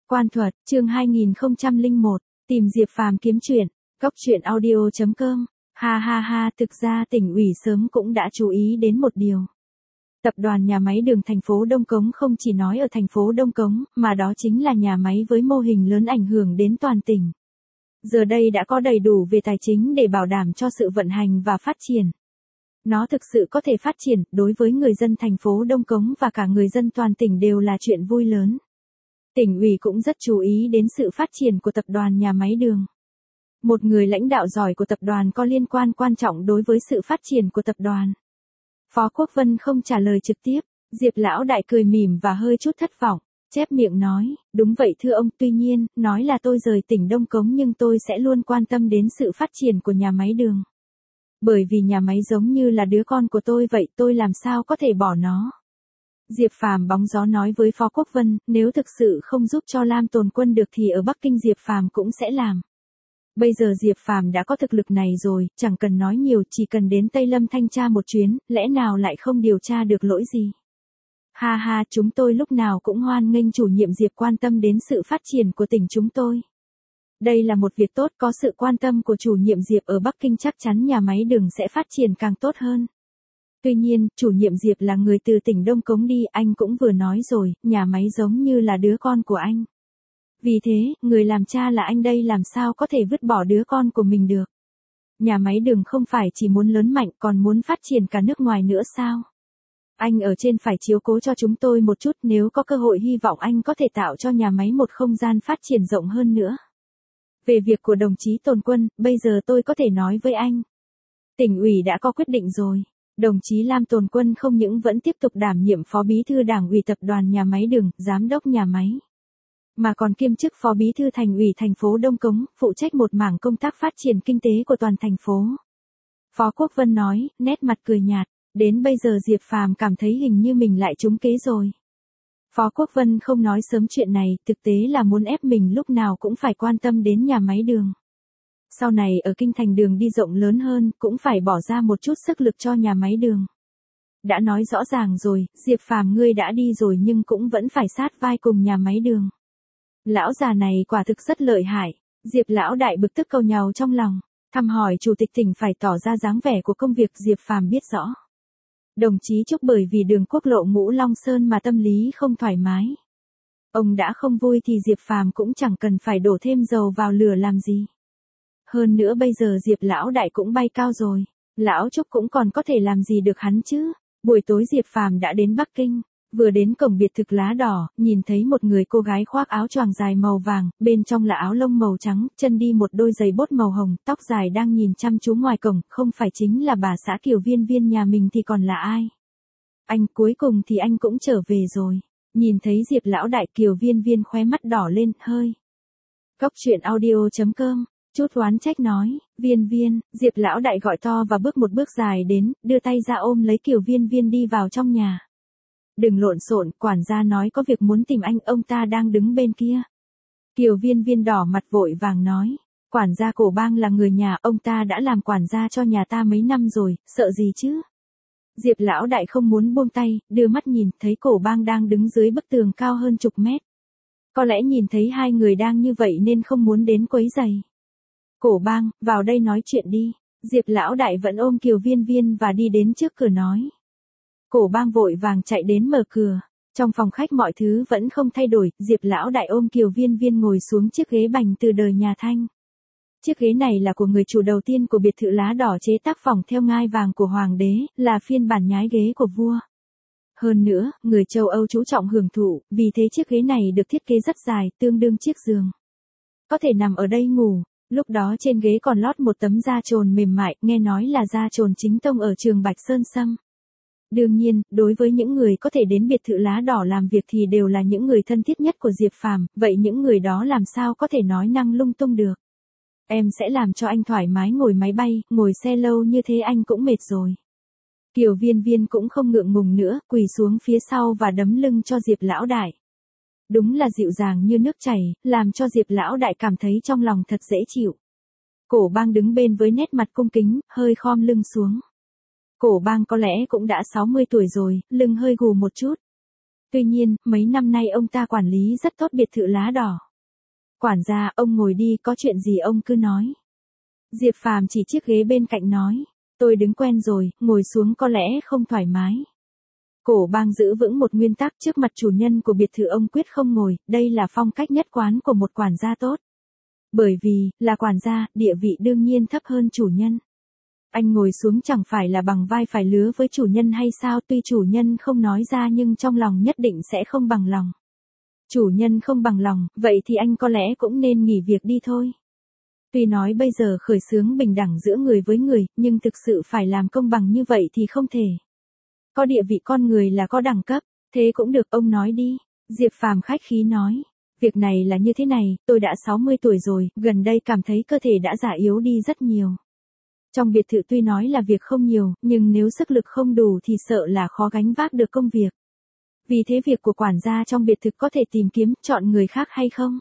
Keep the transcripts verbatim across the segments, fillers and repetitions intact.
Quan thuật, chương hai nghìn không trăm lẻ một, tìm Diệp Phàm kiếm chuyện, góc truyện audio chấm com. Ha ha ha, thực ra tỉnh ủy sớm cũng đã chú ý đến một điều. Tập đoàn nhà máy đường thành phố Đông Cống không chỉ nói ở thành phố Đông Cống, mà đó chính là nhà máy với mô hình lớn ảnh hưởng đến toàn tỉnh. Giờ đây đã có đầy đủ về tài chính để bảo đảm cho sự vận hành và phát triển. Nó thực sự có thể phát triển, đối với người dân thành phố Đông Cống và cả người dân toàn tỉnh đều là chuyện vui lớn. Tỉnh ủy cũng rất chú ý đến sự phát triển của tập đoàn nhà máy đường. Một người lãnh đạo giỏi của tập đoàn có liên quan quan trọng đối với sự phát triển của tập đoàn. Phó Quốc Vân không trả lời trực tiếp, Diệp lão đại cười mỉm và hơi chút thất vọng, chép miệng nói, đúng vậy thưa ông, tuy nhiên, nói là tôi rời tỉnh Đông Cống nhưng tôi sẽ luôn quan tâm đến sự phát triển của nhà máy đường. Bởi vì nhà máy giống như là đứa con của tôi vậy, tôi làm sao có thể bỏ nó. Diệp Phàm bóng gió nói với Phó Quốc Vân, nếu thực sự không giúp cho Lam Tồn Quân được thì ở Bắc Kinh Diệp Phàm cũng sẽ làm. Bây giờ Diệp Phàm đã có thực lực này rồi, chẳng cần nói nhiều, chỉ cần đến Tây Lâm thanh tra một chuyến, lẽ nào lại không điều tra được lỗi gì. Ha ha, chúng tôi lúc nào cũng hoan nghênh chủ nhiệm Diệp quan tâm đến sự phát triển của tỉnh chúng tôi. Đây là một việc tốt, có sự quan tâm của chủ nhiệm Diệp ở Bắc Kinh chắc chắn nhà máy đường sẽ phát triển càng tốt hơn. Tuy nhiên, chủ nhiệm Diệp là người từ tỉnh Đông Cống đi, anh cũng vừa nói rồi, nhà máy giống như là đứa con của anh. Vì thế, người làm cha là anh đây làm sao có thể vứt bỏ đứa con của mình được. Nhà máy đường không phải chỉ muốn lớn mạnh còn muốn phát triển cả nước ngoài nữa sao? Anh ở trên phải chiếu cố cho chúng tôi một chút, nếu có cơ hội hy vọng anh có thể tạo cho nhà máy một không gian phát triển rộng hơn nữa. Về việc của đồng chí Tồn Quân, bây giờ tôi có thể nói với anh. Tỉnh ủy đã có quyết định rồi. Đồng chí Lam Tồn Quân không những vẫn tiếp tục đảm nhiệm phó bí thư đảng ủy tập đoàn nhà máy đường, giám đốc nhà máy, mà còn kiêm chức phó bí thư thành ủy thành phố Đông Cống, phụ trách một mảng công tác phát triển kinh tế của toàn thành phố. Phó Quốc Vân nói, nét mặt cười nhạt, đến bây giờ Diệp Phàm cảm thấy hình như mình lại trúng kế rồi. Phó Quốc Vân không nói sớm chuyện này, thực tế là muốn ép mình lúc nào cũng phải quan tâm đến nhà máy đường. Sau này ở kinh thành đường đi rộng lớn hơn, cũng phải bỏ ra một chút sức lực cho nhà máy đường. Đã nói rõ ràng rồi, Diệp Phàm ngươi đã đi rồi nhưng cũng vẫn phải sát vai cùng nhà máy đường. Lão già này quả thực rất lợi hại, Diệp lão đại bực tức cầu nhàu trong lòng, thăm hỏi chủ tịch tỉnh phải tỏ ra dáng vẻ của công việc Diệp Phàm biết rõ. Đồng chí Trúc bởi vì đường quốc lộ Ngũ Long Sơn mà tâm lý không thoải mái. Ông đã không vui thì Diệp Phàm cũng chẳng cần phải đổ thêm dầu vào lửa làm gì. Hơn nữa bây giờ Diệp lão đại cũng bay cao rồi, lão Trúc cũng còn có thể làm gì được hắn chứ. Buổi tối Diệp Phàm đã đến Bắc Kinh, vừa đến cổng biệt thự lá đỏ, nhìn thấy một người cô gái khoác áo choàng dài màu vàng, bên trong là áo lông màu trắng, chân đi một đôi giày bốt màu hồng, tóc dài đang nhìn chăm chú ngoài cổng, không phải chính là bà xã Kiều Viên Viên nhà mình thì còn là ai. Anh, cuối cùng thì anh cũng trở về rồi. Nhìn thấy Diệp lão đại, Kiều Viên Viên khóe mắt đỏ lên, hơi. Góc truyện audio chấm com. Chút oán trách nói, Viên Viên, Diệp lão đại gọi to và bước một bước dài đến, đưa tay ra ôm lấy Kiều Viên Viên đi vào trong nhà. Đừng lộn xộn, quản gia nói có việc muốn tìm anh, ông ta đang đứng bên kia. Kiều Viên Viên đỏ mặt vội vàng nói, quản gia Cổ Bang là người nhà, ông ta đã làm quản gia cho nhà ta mấy năm rồi, sợ gì chứ? Diệp lão đại không muốn buông tay, đưa mắt nhìn, thấy Cổ Bang đang đứng dưới bức tường cao hơn chục mét. Có lẽ nhìn thấy hai người đang như vậy nên không muốn đến quấy rầy. Cổ Bang, vào đây nói chuyện đi. Diệp lão đại vẫn ôm Kiều Viên Viên và đi đến trước cửa nói. Cổ Bang vội vàng chạy đến mở cửa. Trong phòng khách mọi thứ vẫn không thay đổi, Diệp lão đại ôm Kiều Viên Viên ngồi xuống chiếc ghế bành từ đời nhà Thanh. Chiếc ghế này là của người chủ đầu tiên của biệt thự lá đỏ chế tác phòng theo ngai vàng của hoàng đế, là phiên bản nhái ghế của vua. Hơn nữa, người châu Âu chú trọng hưởng thụ, vì thế chiếc ghế này được thiết kế rất dài, tương đương chiếc giường. Có thể nằm ở đây ngủ. Lúc đó trên ghế còn lót một tấm da trồn mềm mại, nghe nói là da trồn chính tông ở trường Bạch Sơn Sâm. Đương nhiên, đối với những người có thể đến biệt thự lá đỏ làm việc thì đều là những người thân thiết nhất của Diệp Phàm, vậy những người đó làm sao có thể nói năng lung tung được. Em sẽ làm cho anh thoải mái ngồi máy bay, ngồi xe lâu như thế anh cũng mệt rồi. Kiều Viên Viên cũng không ngượng ngùng nữa, quỳ xuống phía sau và đấm lưng cho Diệp lão đại. Đúng là dịu dàng như nước chảy, làm cho Diệp lão đại cảm thấy trong lòng thật dễ chịu. Cổ Bang đứng bên với nét mặt cung kính, hơi khom lưng xuống. Cổ Bang có lẽ cũng đã sáu mươi tuổi rồi, lưng hơi gù một chút. Tuy nhiên, mấy năm nay ông ta quản lý rất tốt biệt thự lá đỏ. Quản gia, ông ngồi đi, có chuyện gì ông cứ nói. Diệp Phàm chỉ chiếc ghế bên cạnh nói. Tôi đứng quen rồi, ngồi xuống có lẽ không thoải mái. Cổ Bang giữ vững một nguyên tắc trước mặt chủ nhân của biệt thự ông quyết không ngồi, đây là phong cách nhất quán của một quản gia tốt. Bởi vì, là quản gia, địa vị đương nhiên thấp hơn chủ nhân. Anh ngồi xuống chẳng phải là bằng vai phải lứa với chủ nhân hay sao, tuy chủ nhân không nói ra nhưng trong lòng nhất định sẽ không bằng lòng. Chủ nhân không bằng lòng, vậy thì anh có lẽ cũng nên nghỉ việc đi thôi. Tuy nói bây giờ khởi xướng bình đẳng giữa người với người, nhưng thực sự phải làm công bằng như vậy thì không thể. Có địa vị con người là có đẳng cấp, thế cũng được, ông nói đi. Diệp Phàm khách khí nói. Việc này là như thế này, tôi đã sáu mươi tuổi rồi, gần đây cảm thấy cơ thể đã già yếu đi rất nhiều. Trong biệt thự tuy nói là việc không nhiều, nhưng nếu sức lực không đủ thì sợ là khó gánh vác được công việc. Vì thế việc của quản gia trong biệt thự có thể tìm kiếm, chọn người khác hay không?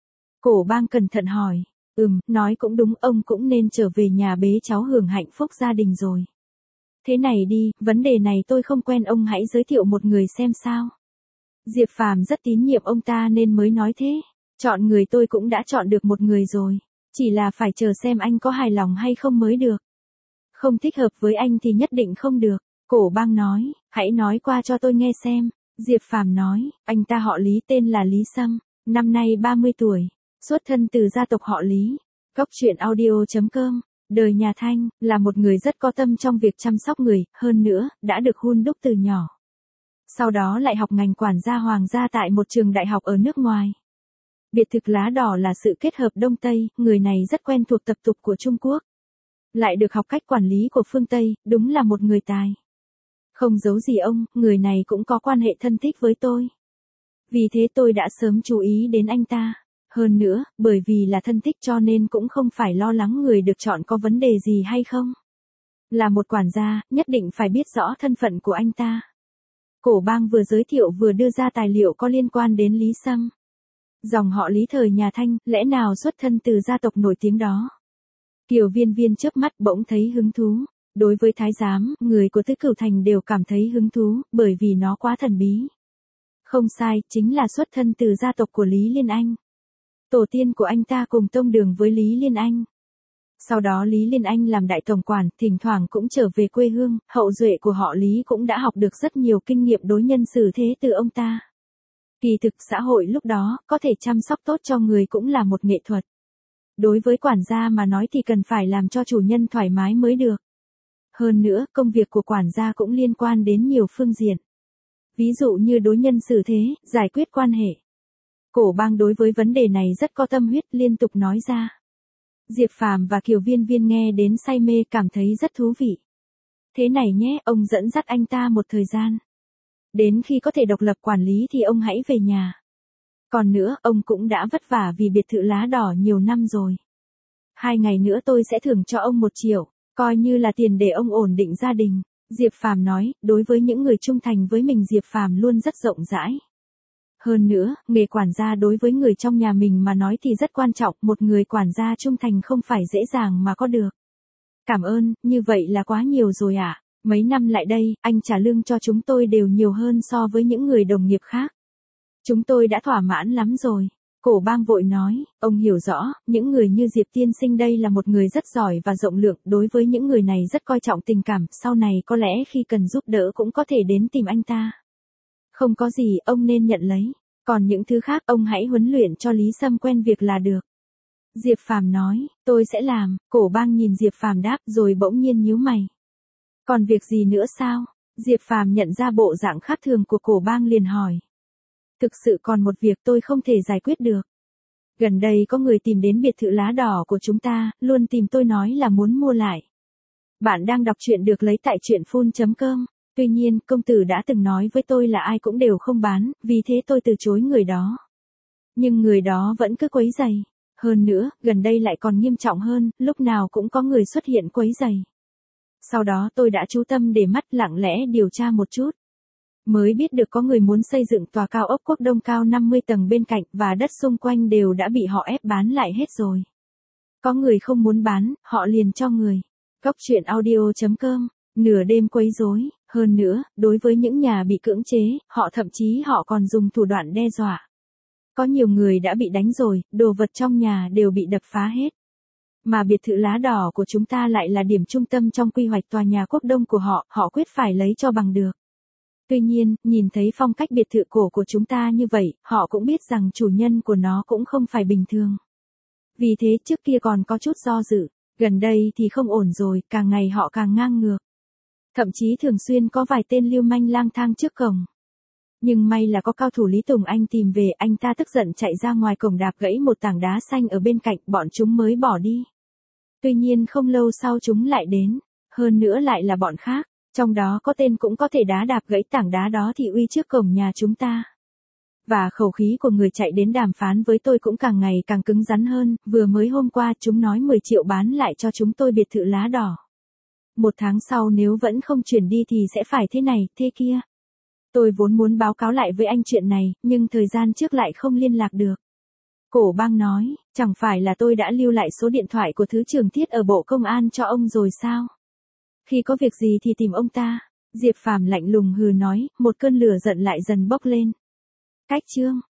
Cổ Bang cẩn thận hỏi. Ừm, nói cũng đúng, ông cũng nên trở về nhà bế cháu hưởng hạnh phúc gia đình rồi. Thế này đi, vấn đề này tôi không quen, ông hãy giới thiệu một người xem sao. Diệp Phàm rất tín nhiệm ông ta nên mới nói thế. Chọn người tôi cũng đã chọn được một người rồi. Chỉ là phải chờ xem anh có hài lòng hay không mới được. Không thích hợp với anh thì nhất định không được. Cổ Bang nói, hãy nói qua cho tôi nghe xem. Diệp Phàm nói, anh ta họ Lý, tên là Lý Sâm, năm nay ba mươi tuổi, xuất thân từ gia tộc họ Lý. Góc truyện audio chấm com, đời nhà Thanh, là một người rất có tâm trong việc chăm sóc người, hơn nữa, đã được hun đúc từ nhỏ. Sau đó lại học ngành quản gia hoàng gia tại một trường đại học ở nước ngoài. Biệt thự lá đỏ là sự kết hợp Đông Tây, người này rất quen thuộc tập tục của Trung Quốc. Lại được học cách quản lý của phương Tây, đúng là một người tài. Không giấu gì ông, người này cũng có quan hệ thân thích với tôi. Vì thế tôi đã sớm chú ý đến anh ta. Hơn nữa, bởi vì là thân thích cho nên cũng không phải lo lắng người được chọn có vấn đề gì hay không. Là một quản gia, nhất định phải biết rõ thân phận của anh ta. Cổ Bang vừa giới thiệu vừa đưa ra tài liệu có liên quan đến Lý Sâm. Dòng họ Lý thời nhà Thanh, lẽ nào xuất thân từ gia tộc nổi tiếng đó. Kiều Viên Viên chớp mắt bỗng thấy hứng thú. Đối với thái giám, người của Tứ Cửu Thành đều cảm thấy hứng thú, bởi vì nó quá thần bí. Không sai, chính là xuất thân từ gia tộc của Lý Liên Anh. Tổ tiên của anh ta cùng tông đường với Lý Liên Anh. Sau đó Lý Liên Anh làm đại tổng quản, thỉnh thoảng cũng trở về quê hương, hậu duệ của họ Lý cũng đã học được rất nhiều kinh nghiệm đối nhân xử thế từ ông ta. Kỳ thực xã hội lúc đó, có thể chăm sóc tốt cho người cũng là một nghệ thuật. Đối với quản gia mà nói thì cần phải làm cho chủ nhân thoải mái mới được. Hơn nữa, công việc của quản gia cũng liên quan đến nhiều phương diện. Ví dụ như đối nhân xử thế, giải quyết quan hệ. Cổ Bang đối với vấn đề này rất có tâm huyết, liên tục nói ra. Diệp Phàm và Kiều Viên Viên nghe đến say mê, cảm thấy rất thú vị. Thế này nhé, ông dẫn dắt anh ta một thời gian. Đến khi có thể độc lập quản lý thì ông hãy về nhà. Còn nữa, ông cũng đã vất vả vì biệt thự lá đỏ nhiều năm rồi. Hai ngày nữa tôi sẽ thưởng cho ông một triệu, coi như là tiền để ông ổn định gia đình. Diệp Phàm nói, đối với những người trung thành với mình Diệp Phàm luôn rất rộng rãi. Hơn nữa, nghề quản gia đối với người trong nhà mình mà nói thì rất quan trọng, một người quản gia trung thành không phải dễ dàng mà có được. Cảm ơn, như vậy là quá nhiều rồi ạ. À? Mấy năm lại đây, anh trả lương cho chúng tôi đều nhiều hơn so với những người đồng nghiệp khác. Chúng tôi đã thỏa mãn lắm rồi. Cổ Bang vội nói, ông hiểu rõ, những người như Diệp tiên sinh đây là một người rất giỏi và rộng lượng, đối với những người này rất coi trọng tình cảm, sau này có lẽ khi cần giúp đỡ cũng có thể đến tìm anh ta. Không có gì, ông nên nhận lấy. Còn những thứ khác ông hãy huấn luyện cho Lý Sâm quen việc là được. Diệp Phàm nói, tôi sẽ làm. Cổ Bang nhìn Diệp Phàm đáp rồi bỗng nhiên nhíu mày. Còn việc gì nữa sao? Diệp Phàm nhận ra bộ dạng khác thường của Cổ Bang liền hỏi. Thực sự còn một việc tôi không thể giải quyết được. Gần đây có người tìm đến biệt thự lá đỏ của chúng ta, luôn tìm tôi nói là muốn mua lại. Bạn đang đọc truyện được lấy tại truyện phun chấm com. Tuy nhiên, công tử đã từng nói với tôi là ai cũng đều không bán, vì thế tôi từ chối người đó. Nhưng người đó vẫn cứ quấy rầy. Hơn nữa, gần đây lại còn nghiêm trọng hơn, lúc nào cũng có người xuất hiện quấy rầy. Sau đó tôi đã chú tâm để mắt lặng lẽ điều tra một chút. Mới biết được có người muốn xây dựng tòa cao ốc Quốc Đông cao năm mươi tầng bên cạnh và đất xung quanh đều đã bị họ ép bán lại hết rồi. Có người không muốn bán, họ liền cho người. Góc truyện audio chấm com, nửa đêm quấy rối. Hơn nữa, đối với những nhà bị cưỡng chế, họ thậm chí họ còn dùng thủ đoạn đe dọa. Có nhiều người đã bị đánh rồi, đồ vật trong nhà đều bị đập phá hết. Mà biệt thự lá đỏ của chúng ta lại là điểm trung tâm trong quy hoạch tòa nhà Quốc Đông của họ, họ quyết phải lấy cho bằng được. Tuy nhiên, nhìn thấy phong cách biệt thự cổ của chúng ta như vậy, họ cũng biết rằng chủ nhân của nó cũng không phải bình thường. Vì thế trước kia còn có chút do dự, gần đây thì không ổn rồi, càng ngày họ càng ngang ngược. Thậm chí thường xuyên có vài tên lưu manh lang thang trước cổng. Nhưng may là có cao thủ Lý Tùng Anh tìm về, anh ta tức giận chạy ra ngoài cổng đạp gãy một tảng đá xanh ở bên cạnh, bọn chúng mới bỏ đi. Tuy nhiên không lâu sau chúng lại đến, hơn nữa lại là bọn khác, trong đó có tên cũng có thể đá đạp gãy tảng đá đó thì uy trước cổng nhà chúng ta. Và khẩu khí của người chạy đến đàm phán với tôi cũng càng ngày càng cứng rắn hơn, vừa mới hôm qua chúng nói mười triệu bán lại cho chúng tôi biệt thự lá đỏ. Một tháng sau nếu vẫn không chuyển đi thì sẽ phải thế này, thế kia. Tôi vốn muốn báo cáo lại với anh chuyện này, nhưng thời gian trước lại không liên lạc được. Cổ bang nói, chẳng phải là tôi đã lưu lại số điện thoại của Thứ trưởng Thiết ở Bộ Công an cho ông rồi sao? Khi có việc gì thì tìm ông ta. Diệp Phàm lạnh lùng hừ nói, một cơn lửa giận lại dần bốc lên. Cách chương